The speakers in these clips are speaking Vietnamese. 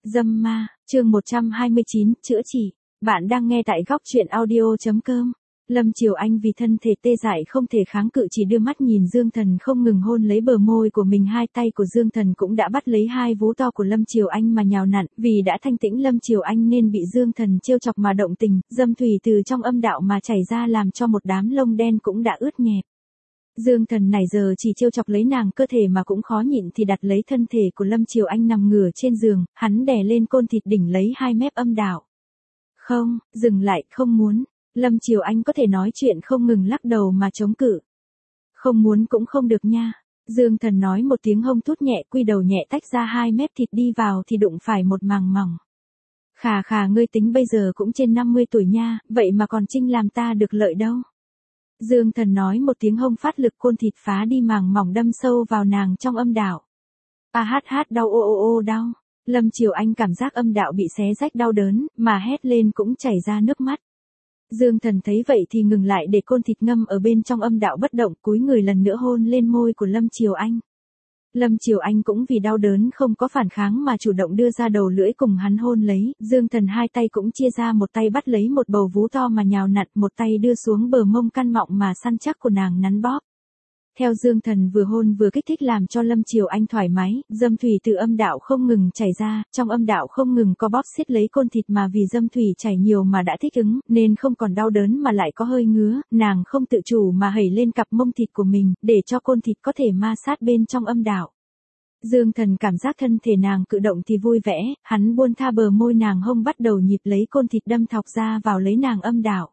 Dâm ma, chương 129, chữa trị. Bạn đang nghe tại góc truyện audio.com. Lâm Triều Anh vì thân thể tê dại không thể kháng cự chỉ đưa mắt nhìn Dương Thần không ngừng hôn lấy bờ môi của mình. Hai tay của Dương Thần cũng đã bắt lấy hai vú to của Lâm Triều Anh mà nhào nặn, vì đã thanh tĩnh Lâm Triều Anh nên bị Dương Thần trêu chọc mà động tình, dâm thủy từ trong âm đạo mà chảy ra làm cho một đám lông đen cũng đã ướt nhẹp. Dương Thần này giờ chỉ trêu chọc lấy nàng cơ thể mà cũng khó nhịn thì đặt lấy thân thể của Lâm Triều Anh nằm ngửa trên giường, hắn đè lên côn thịt đỉnh lấy hai mép âm đạo. Không, dừng lại, không muốn. Lâm Triều Anh có thể nói chuyện không ngừng lắc đầu mà chống cự. Không muốn cũng không được nha. Dương Thần nói một tiếng hông thút nhẹ, quy đầu nhẹ tách ra hai mép thịt đi vào thì đụng phải một màng mỏng. Khà khà, ngươi tính bây giờ cũng trên 50 tuổi nha, vậy mà còn trinh làm ta được lợi đâu. Dương Thần nói một tiếng hông phát lực, côn thịt phá đi màng mỏng đâm sâu vào nàng trong âm đạo. Đau ô đau. Lâm Triều Anh cảm giác âm đạo bị xé rách đau đớn, mà hét lên cũng chảy ra nước mắt. Dương Thần thấy vậy thì ngừng lại để côn thịt ngâm ở bên trong âm đạo bất động, cúi người lần nữa hôn lên môi của Lâm Triều Anh. Lâm Triều Anh cũng vì đau đớn không có phản kháng mà chủ động đưa ra đầu lưỡi cùng hắn hôn lấy. Dương Thần hai tay cũng chia ra, một tay bắt lấy một bầu vú to mà nhào nặn, một tay đưa xuống bờ mông căn mọng mà săn chắc của nàng nắn bóp. Theo Dương Thần vừa hôn vừa kích thích làm cho Lâm Triều Anh thoải mái, dâm thủy từ âm đạo không ngừng chảy ra, trong âm đạo không ngừng có bóp xiết lấy côn thịt, mà vì dâm thủy chảy nhiều mà đã thích ứng, nên không còn đau đớn mà lại có hơi ngứa, nàng không tự chủ mà hẩy lên cặp mông thịt của mình, để cho côn thịt có thể ma sát bên trong âm đạo. Dương Thần cảm giác thân thể nàng cử động thì vui vẻ, hắn buông tha bờ môi nàng, hông bắt đầu nhịp lấy côn thịt đâm thọc ra vào lấy nàng âm đạo.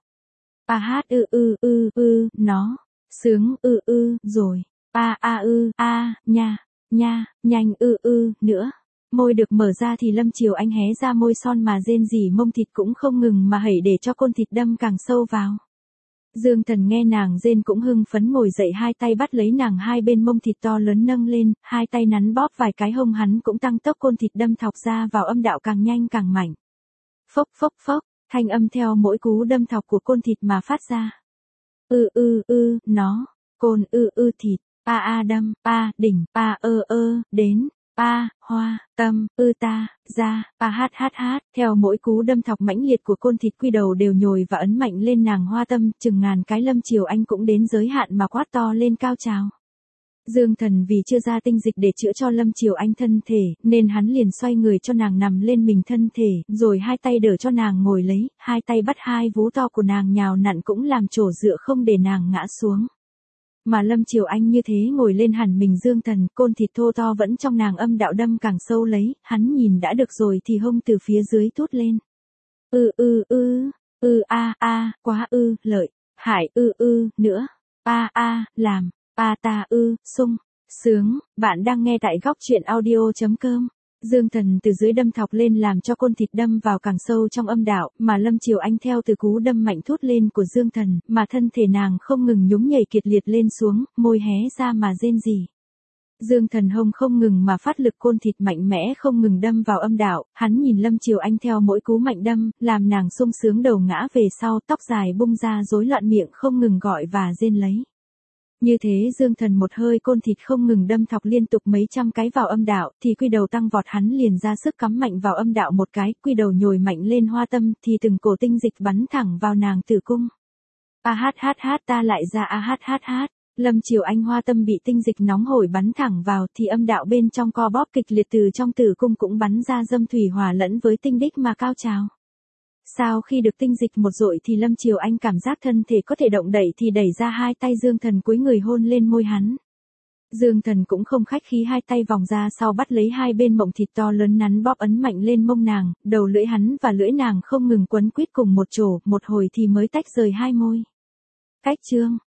Nó. Sướng, rồi. Nha, nhanh, nữa. Môi được mở ra thì Lâm Triều Anh hé ra môi son mà rên rỉ, mông thịt cũng không ngừng mà hẩy để cho côn thịt đâm càng sâu vào. Dương Thần nghe nàng rên cũng hưng phấn ngồi dậy, hai tay bắt lấy nàng hai bên mông thịt to lớn nâng lên, hai tay nắn bóp vài cái hông hắn cũng tăng tốc côn thịt đâm thọc ra vào âm đạo càng nhanh càng mạnh. Phốc, thanh âm theo mỗi cú đâm thọc của côn thịt mà phát ra. Nó, côn thịt, đâm, đỉnh, đến, hoa, tâm, ta, ra, hát. Theo mỗi cú đâm thọc mãnh liệt của côn thịt, quy đầu đều nhồi và ấn mạnh lên nàng hoa tâm, chừng ngàn cái. Lâm Triều Anh cũng đến giới hạn mà quát to lên cao trào. Dương Thần vì chưa ra tinh dịch để chữa cho Lâm Triều Anh thân thể, nên hắn liền xoay người cho nàng nằm lên mình thân thể, rồi hai tay đỡ cho nàng ngồi lấy, hai tay bắt hai vú to của nàng nhào nặn cũng làm chỗ dựa không để nàng ngã xuống. Mà Lâm Triều Anh như thế ngồi lên hẳn mình Dương Thần, côn thịt thô to vẫn trong nàng âm đạo đâm càng sâu lấy, hắn nhìn đã được rồi thì hông từ phía dưới thốt lên. Quá lợi, hại nữa, làm. Sung, sướng. Bạn đang nghe tại góc truyện audio.com. Dương Thần từ dưới đâm thọc lên làm cho côn thịt đâm vào càng sâu trong âm đạo, mà Lâm Triều Anh theo từ cú đâm mạnh thốt lên của Dương Thần, mà thân thể nàng không ngừng nhún nhảy kịch liệt lên xuống, môi hé ra mà rên rỉ. Dương Thần hông không ngừng mà phát lực, côn thịt mạnh mẽ không ngừng đâm vào âm đạo, hắn nhìn Lâm Triều Anh theo mỗi cú mạnh đâm, làm nàng sung sướng đầu ngã về sau, tóc dài bung ra rối loạn, miệng không ngừng gọi và rên lấy. Như thế Dương Thần một hơi côn thịt không ngừng đâm thọc liên tục mấy trăm cái vào âm đạo, thì quy đầu tăng vọt, hắn liền ra sức cắm mạnh vào âm đạo một cái, quy đầu nhồi mạnh lên hoa tâm, thì từng cổ tinh dịch bắn thẳng vào nàng tử cung. Ta lại ra Lâm Triều Anh hoa tâm bị tinh dịch nóng hổi bắn thẳng vào, thì âm đạo bên trong co bóp kịch liệt, từ trong tử cung cũng bắn ra dâm thủy hòa lẫn với tinh đích mà cao trào. Sau khi được tinh dịch một dội thì Lâm Triều Anh cảm giác thân thể có thể động đậy thì đẩy ra hai tay Dương Thần cúi người hôn lên môi hắn. Dương Thần cũng không khách khí, hai tay vòng ra sau bắt lấy hai bên mộng thịt to lớn nắn bóp ấn mạnh lên mông nàng, đầu lưỡi hắn và lưỡi nàng không ngừng quấn quýt cùng một chỗ, một hồi thì mới tách rời hai môi. Cách chương.